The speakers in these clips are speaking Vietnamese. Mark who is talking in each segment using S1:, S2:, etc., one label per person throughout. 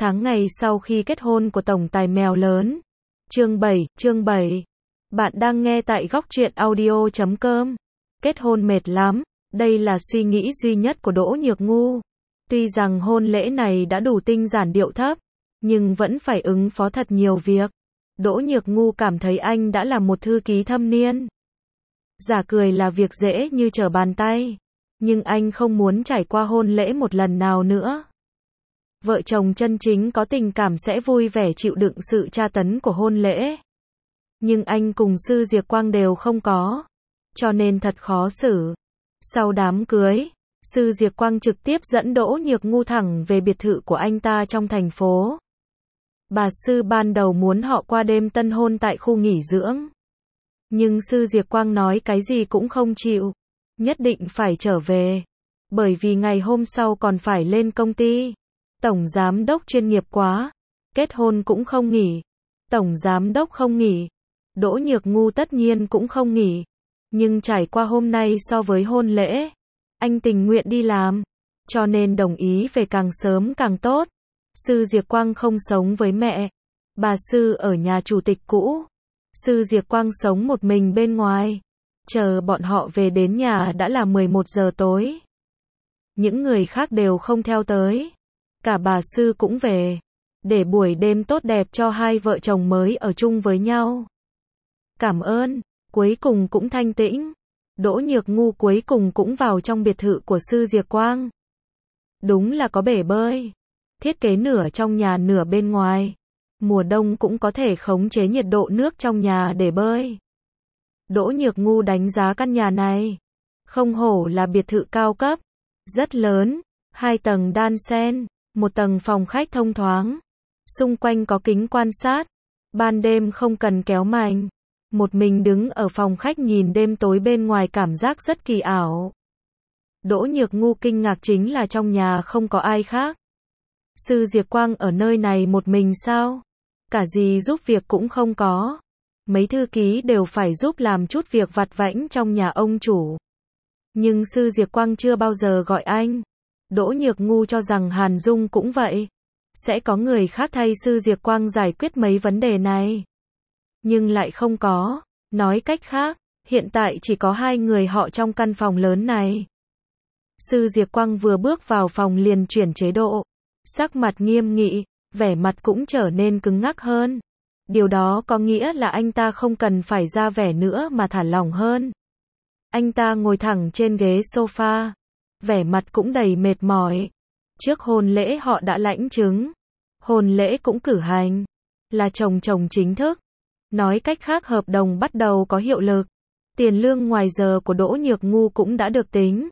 S1: Tháng ngày sau khi kết hôn của tổng tài mèo lớn. Chương 7. Bạn đang nghe tại góc truyện audio.com. Kết hôn mệt lắm, đây là suy nghĩ duy nhất của Đỗ Nhược Ngu. Tuy rằng hôn lễ này đã đủ tinh giản điệu thấp, nhưng vẫn phải ứng phó thật nhiều việc. Đỗ Nhược Ngu cảm thấy anh đã là một thư ký thâm niên. Giả cười là việc dễ như trở bàn tay, nhưng anh không muốn trải qua hôn lễ một lần nào nữa. Vợ chồng chân chính có tình cảm sẽ vui vẻ chịu đựng sự tra tấn của hôn lễ. Nhưng anh cùng Sư Diệc Quang đều không có, cho nên thật khó xử. Sau đám cưới, Sư Diệc Quang trực tiếp dẫn Đỗ Nhược Ngu thẳng về biệt thự của anh ta trong thành phố. Bà Sư ban đầu muốn họ qua đêm tân hôn tại khu nghỉ dưỡng, nhưng Sư Diệc Quang nói cái gì cũng không chịu, nhất định phải trở về, bởi vì ngày hôm sau còn phải lên công ty. Tổng giám đốc chuyên nghiệp quá, kết hôn cũng không nghỉ. Tổng giám đốc không nghỉ, Đỗ Nhược Ngu tất nhiên cũng không nghỉ. Nhưng trải qua hôm nay so với hôn lễ, anh tình nguyện đi làm, cho nên đồng ý về càng sớm càng tốt. Sư Diệc Quang không sống với mẹ, bà Sư ở nhà chủ tịch cũ. Sư Diệc Quang sống một mình bên ngoài. Chờ bọn họ về đến nhà đã là 11 giờ tối. Những người khác đều không theo tới. Cả bà Sư cũng về, để buổi đêm tốt đẹp cho hai vợ chồng mới ở chung với nhau. Cảm ơn, cuối cùng cũng thanh tĩnh. Đỗ Nhược Ngu cuối cùng cũng vào trong biệt thự của Sư Diệc Quang. Đúng là có bể bơi, thiết kế nửa trong nhà nửa bên ngoài. Mùa đông cũng có thể khống chế nhiệt độ nước trong nhà để bơi. Đỗ Nhược Ngu đánh giá căn nhà này, không hổ là biệt thự cao cấp, rất lớn, 2 tầng đan xen. Một tầng phòng khách thông thoáng, xung quanh có kính quan sát, ban đêm không cần kéo mành. Một mình đứng ở phòng khách nhìn đêm tối bên ngoài cảm giác rất kỳ ảo. Đỗ Nhược Ngu kinh ngạc chính là trong nhà không có ai khác. Sư Diệc Quang ở nơi này một mình sao? Cả gì giúp việc cũng không có. Mấy thư ký đều phải giúp làm chút việc vặt vãnh trong nhà ông chủ. Nhưng Sư Diệc Quang chưa bao giờ gọi anh. Đỗ Nhược Ngu cho rằng Hàn Dung cũng vậy. Sẽ có người khác thay Sư Diệc Quang giải quyết mấy vấn đề này. Nhưng lại không có. Nói cách khác, hiện tại chỉ có 2 người họ trong căn phòng lớn này. Sư Diệc Quang vừa bước vào phòng liền chuyển chế độ. Sắc mặt nghiêm nghị, vẻ mặt cũng trở nên cứng ngắc hơn. Điều đó có nghĩa là anh ta không cần phải ra vẻ nữa mà thả lỏng hơn. Anh ta ngồi thẳng trên ghế sofa. Vẻ mặt cũng đầy mệt mỏi. Trước hôn lễ họ đã lãnh chứng. Hôn lễ cũng cử hành. Là chồng chính thức. Nói cách khác hợp đồng bắt đầu có hiệu lực. Tiền lương ngoài giờ của Đỗ Nhược Ngu cũng đã được tính.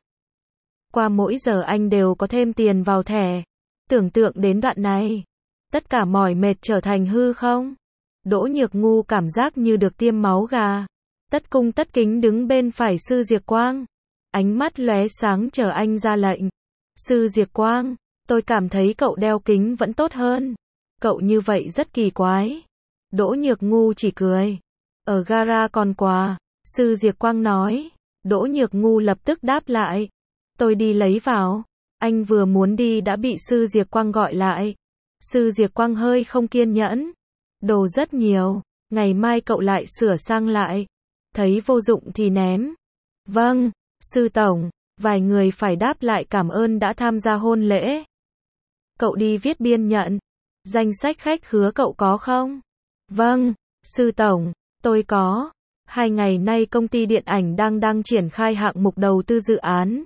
S1: Qua mỗi giờ anh đều có thêm tiền vào thẻ. Tưởng tượng đến đoạn này, tất cả mỏi mệt trở thành hư không? Đỗ Nhược Ngu cảm giác như được tiêm máu gà. Tất cung tất kính đứng bên phải Sư Diệc Quang. Ánh mắt lóe sáng chờ anh ra lệnh. Sư Diệc Quang, tôi cảm thấy cậu đeo kính vẫn tốt hơn. Cậu như vậy rất kỳ quái. Đỗ Nhược Ngu chỉ cười. Ở gara còn quà. Sư Diệc Quang nói. Đỗ Nhược Ngu lập tức đáp lại. Tôi đi lấy vào. Anh vừa muốn đi đã bị Sư Diệc Quang gọi lại. Sư Diệc Quang hơi không kiên nhẫn. Đồ rất nhiều. Ngày mai cậu lại sửa sang lại. Thấy vô dụng thì ném. Vâng. Sư Tổng, vài người phải đáp lại cảm ơn đã tham gia hôn lễ. Cậu đi viết biên nhận. Danh sách khách khứa cậu có không? Vâng, Sư Tổng, tôi có. 2 ngày nay công ty điện ảnh đang triển khai hạng mục đầu tư dự án.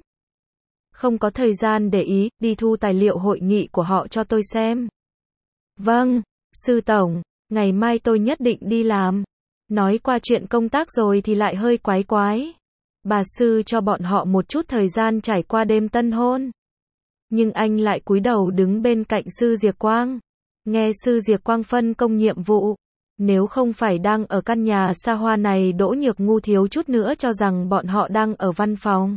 S1: Không có thời gian để ý, đi thu tài liệu hội nghị của họ cho tôi xem. Vâng, Sư Tổng, ngày mai tôi nhất định đi làm. Nói qua chuyện công tác rồi thì lại hơi quái. Bà Sư cho bọn họ một chút thời gian trải qua đêm tân hôn. Nhưng anh lại cúi đầu đứng bên cạnh Sư Diệc Quang. Nghe Sư Diệc Quang phân công nhiệm vụ. Nếu không phải đang ở căn nhà xa hoa này Đỗ Nhược Ngu thiếu chút nữa cho rằng bọn họ đang ở văn phòng.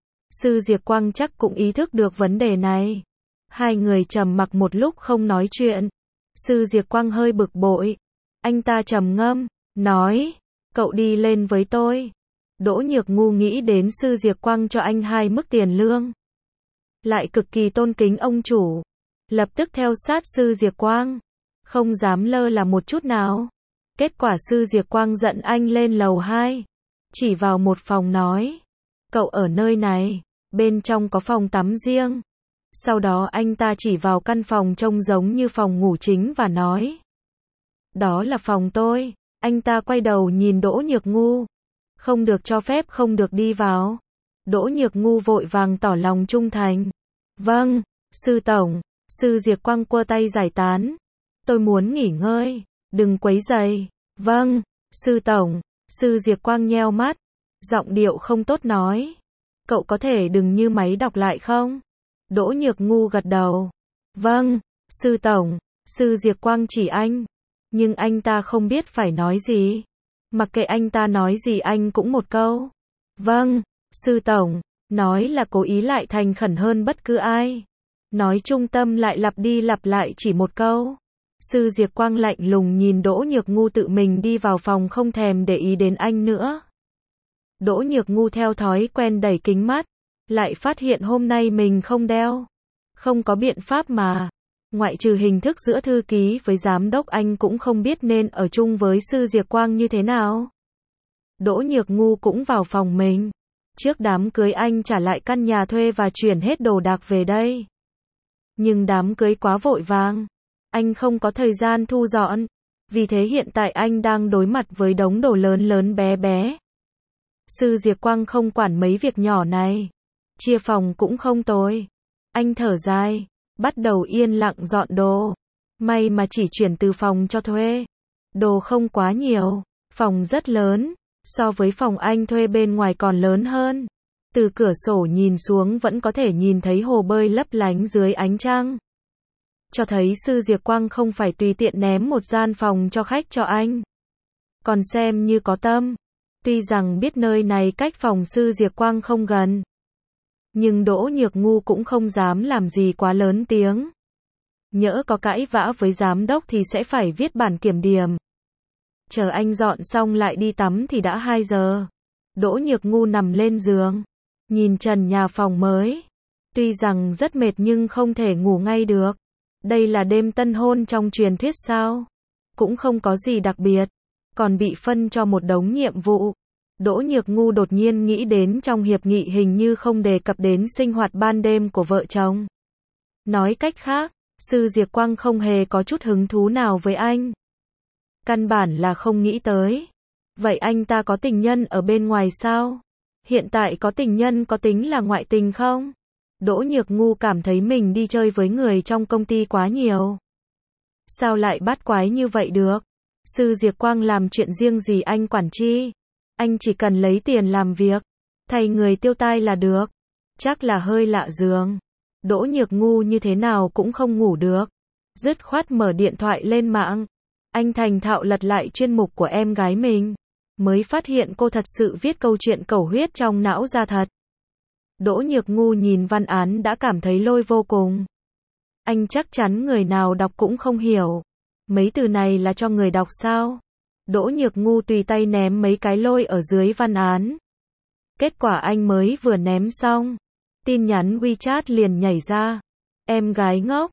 S1: Sư Diệc Quang chắc cũng ý thức được vấn đề này. 2 người trầm mặc một lúc không nói chuyện. Sư Diệc Quang hơi bực bội. Anh ta trầm ngâm, nói, cậu đi lên với tôi. Đỗ Nhược Ngu nghĩ đến Sư Diệc Quang cho anh 2 mức tiền lương. Lại cực kỳ tôn kính ông chủ. lập tức theo sát Sư Diệc Quang, không dám lơ là một chút nào. Kết quả Sư Diệc Quang dẫn anh lên lầu 2, chỉ vào một phòng nói, cậu ở nơi này, bên trong có phòng tắm riêng. Sau đó anh ta chỉ vào căn phòng trông giống như phòng ngủ chính và nói, đó là phòng tôi. Anh ta quay đầu nhìn Đỗ Nhược Ngu, không được cho phép, không được đi vào. Đỗ Nhược Ngu vội vàng tỏ lòng trung thành. Vâng, Sư tổng. Sư Diệc Quang quơ tay giải tán. Tôi muốn nghỉ ngơi, đừng quấy rầy. Vâng, Sư tổng. Sư Diệc Quang nheo mắt, giọng điệu không tốt nói, cậu có thể đừng như máy đọc lại không? Đỗ Nhược Ngu gật đầu. Vâng, Sư tổng. Sư Diệc Quang chỉ anh, nhưng anh ta không biết phải nói gì. Mặc kệ anh ta nói gì anh cũng một câu. Vâng, Sư tổng. Nói là cố ý lại thành khẩn hơn bất cứ ai. Nói trung tâm lại lặp đi lặp lại chỉ một câu. Sư Diệc Quang lạnh lùng nhìn Đỗ Nhược Ngu tự mình đi vào phòng, không thèm để ý đến anh nữa. Đỗ Nhược Ngu theo thói quen đẩy kính mắt, lại phát hiện hôm nay mình không đeo. Không có biện pháp mà. Ngoại trừ hình thức giữa thư ký với giám đốc, anh cũng không biết nên ở chung với Sư Diệc Quang như thế nào. Đỗ Nhược Ngu cũng vào phòng mình. Trước đám cưới anh trả lại căn nhà thuê và chuyển hết đồ đạc về đây. Nhưng đám cưới quá vội vàng, anh không có thời gian thu dọn. Vì thế hiện tại anh đang đối mặt với đống đồ lớn lớn bé bé. Sư Diệc Quang không quản mấy việc nhỏ này. Chia phòng cũng không tồi. Anh thở dài, bắt đầu yên lặng dọn đồ. May mà chỉ chuyển từ phòng cho thuê. Đồ không quá nhiều, phòng rất lớn, so với phòng anh thuê bên ngoài còn lớn hơn. Từ cửa sổ nhìn xuống vẫn có thể nhìn thấy hồ bơi lấp lánh dưới ánh trăng. Cho thấy Sư Diệc Quang không phải tùy tiện ném một gian phòng cho khách cho anh, còn xem như có tâm. Tuy rằng biết nơi này cách phòng Sư Diệc Quang không gần, nhưng Đỗ Nhược Ngu cũng không dám làm gì quá lớn tiếng. Nhỡ có cãi vã với giám đốc thì sẽ phải viết bản kiểm điểm. Chờ anh dọn xong lại đi tắm thì đã 2 giờ. Đỗ Nhược Ngu nằm lên giường, nhìn trần nhà phòng mới. Tuy rằng rất mệt nhưng không thể ngủ ngay được. Đây là đêm tân hôn trong truyền thuyết sao? Cũng không có gì đặc biệt, còn bị phân cho một đống nhiệm vụ. Đỗ Nhược Ngu đột nhiên nghĩ đến trong hiệp nghị hình như không đề cập đến sinh hoạt ban đêm của vợ chồng. Nói cách khác, Sư Diệc Quang không hề có chút hứng thú nào với anh. Căn bản là không nghĩ tới. Vậy anh ta có tình nhân ở bên ngoài sao? Hiện tại có tình nhân có tính là ngoại tình không? Đỗ Nhược Ngu cảm thấy mình đi chơi với người trong công ty quá nhiều. Sao lại bắt quái như vậy được? Sư Diệc Quang làm chuyện riêng gì anh quản chi? Anh chỉ cần lấy tiền làm việc, thay người tiêu tai là được. Chắc là hơi lạ giường. Đỗ Nhược Ngu như thế nào cũng không ngủ được. Dứt khoát mở điện thoại lên mạng. Anh thành thạo lật lại chuyên mục của em gái mình. Mới phát hiện cô thật sự viết câu chuyện cầu huyết trong não ra thật. Đỗ Nhược Ngu nhìn văn án đã cảm thấy lôi vô cùng. Anh chắc chắn người nào đọc cũng không hiểu. Mấy từ này là cho người đọc sao? Đỗ Nhược Ngu tùy tay ném mấy cái lôi ở dưới văn án. Kết quả anh mới vừa ném xong, tin nhắn WeChat liền nhảy ra. Em gái ngốc,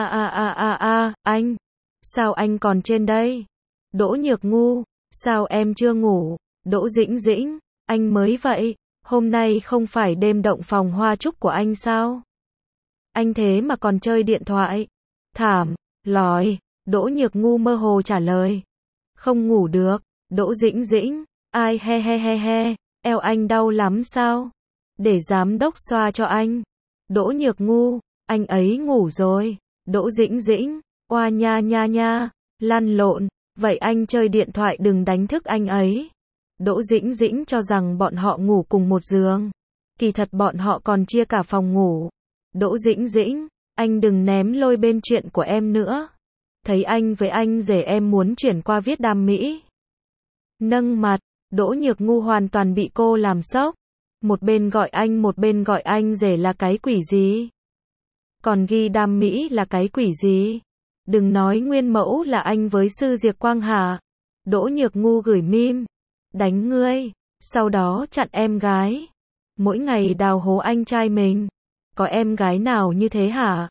S1: anh, sao anh còn trên đây? Đỗ Nhược Ngu, sao em chưa ngủ? Đỗ Dĩnh Dĩnh, anh mới vậy, hôm nay không phải đêm động phòng hoa trúc của anh sao? Anh thế mà còn chơi điện thoại. Thảm, lòi. Đỗ Nhược Ngu mơ hồ trả lời. Không ngủ được. Đỗ Dĩnh Dĩnh, ai he, eo anh đau lắm sao? Để giám đốc xoa cho anh. Đỗ Nhược Ngu, anh ấy ngủ rồi. Đỗ Dĩnh Dĩnh, oa nha, lăn lộn, vậy anh chơi điện thoại đừng đánh thức anh ấy. Đỗ Dĩnh Dĩnh cho rằng bọn họ ngủ cùng một giường. Kỳ thật bọn họ còn chia cả phòng ngủ. Đỗ Dĩnh Dĩnh, anh đừng ném lôi bên chuyện của em nữa. Thấy anh với anh rể em muốn chuyển qua viết đam mỹ. Nâng mặt, Đỗ Nhược Ngu hoàn toàn bị cô làm sốc. Một bên gọi anh rể là cái quỷ gì? Còn ghi đam mỹ là cái quỷ gì? Đừng nói nguyên mẫu là anh với Sư Diệc Quang hả? Đỗ Nhược Ngu gửi meme. Đánh ngươi. Sau đó chặn em gái. Mỗi ngày đào hố anh trai mình. Có em gái nào như thế hả?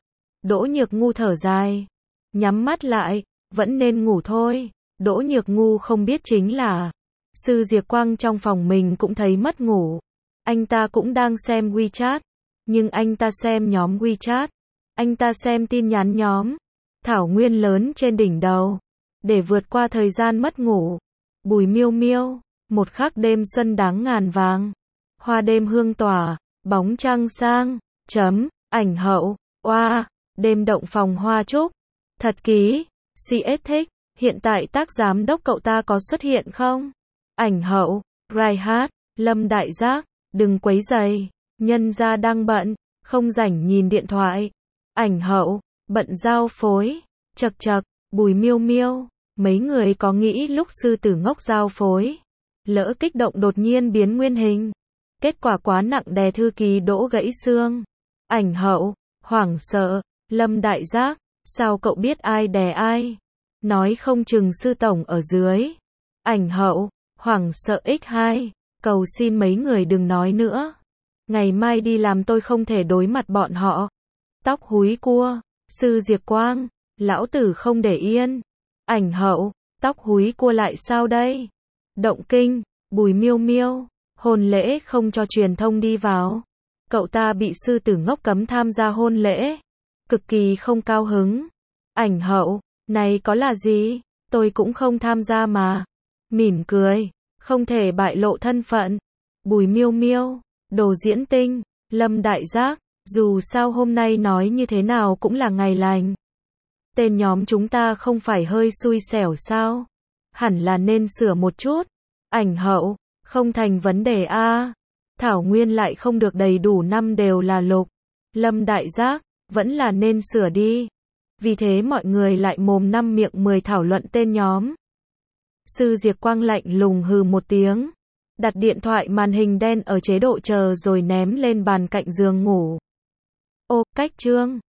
S1: Đỗ Nhược Ngu thở dài. Nhắm mắt lại, vẫn nên ngủ thôi. Đỗ Nhược Ngu không biết chính là Sư Diệp Quang trong phòng mình cũng thấy mất ngủ. Anh ta cũng đang xem WeChat. Nhưng anh ta xem nhóm WeChat. Anh ta xem tin nhắn nhóm. Thảo nguyên lớn trên đỉnh đầu. Để vượt qua thời gian mất ngủ. Bùi miêu miêu. Một khắc đêm xuân đáng ngàn vàng. Hoa đêm hương tỏa. Bóng trăng sang. Chấm. Ảnh hậu. Oa. Đêm động phòng hoa trúc. Thật ký. CS thích. Hiện tại tác giám đốc cậu ta có xuất hiện không? Ảnh hậu. Raihat. Lâm Đại Giác. Đừng quấy rầy. Nhân gia đang bận. Không rảnh nhìn điện thoại. Ảnh hậu. Bận giao phối. Chật chật. Bùi miêu miêu. Mấy người có nghĩ lúc sư tử ngốc giao phối lỡ kích động đột nhiên biến nguyên hình. Kết quả quá nặng đè thư ký Đỗ gãy xương. Ảnh hậu. Hoảng sợ. Lâm Đại Giác. Sao cậu biết ai đè ai? Nói không chừng sư tổng ở dưới. Ảnh hậu. Hoảng sợ x2. Cầu xin mấy người đừng nói nữa. Ngày mai đi làm tôi không thể đối mặt bọn họ. Tóc húi cua. Sư Diệp Quang. Lão tử không để yên. Ảnh hậu. Tóc húi cua lại sao đây? Động kinh. Bùi miêu miêu. Hôn lễ không cho truyền thông đi vào. Cậu ta bị sư tử ngốc cấm tham gia hôn lễ. Cực kỳ không cao hứng. Ảnh hậu. Này có là gì? Tôi cũng không tham gia mà. Mỉm cười. Không thể bại lộ thân phận. Bùi miêu miêu. Đồ diễn tinh. Lâm Đại Giác. Dù sao hôm nay nói như thế nào cũng là ngày lành. Tên nhóm chúng ta không phải hơi xui xẻo sao? Hẳn là nên sửa một chút. Ảnh hậu. Không thành vấn đề a. Thảo nguyên lại không được đầy đủ năm đều là lục. Lâm Đại Giác. Vẫn là nên sửa đi. Vì thế mọi người lại mồm năm miệng 10 thảo luận tên nhóm. Sư Diệp Quang lạnh lùng hừ một tiếng. Đặt điện thoại màn hình đen ở chế độ chờ rồi ném lên bàn cạnh giường ngủ. Ô, cách chương.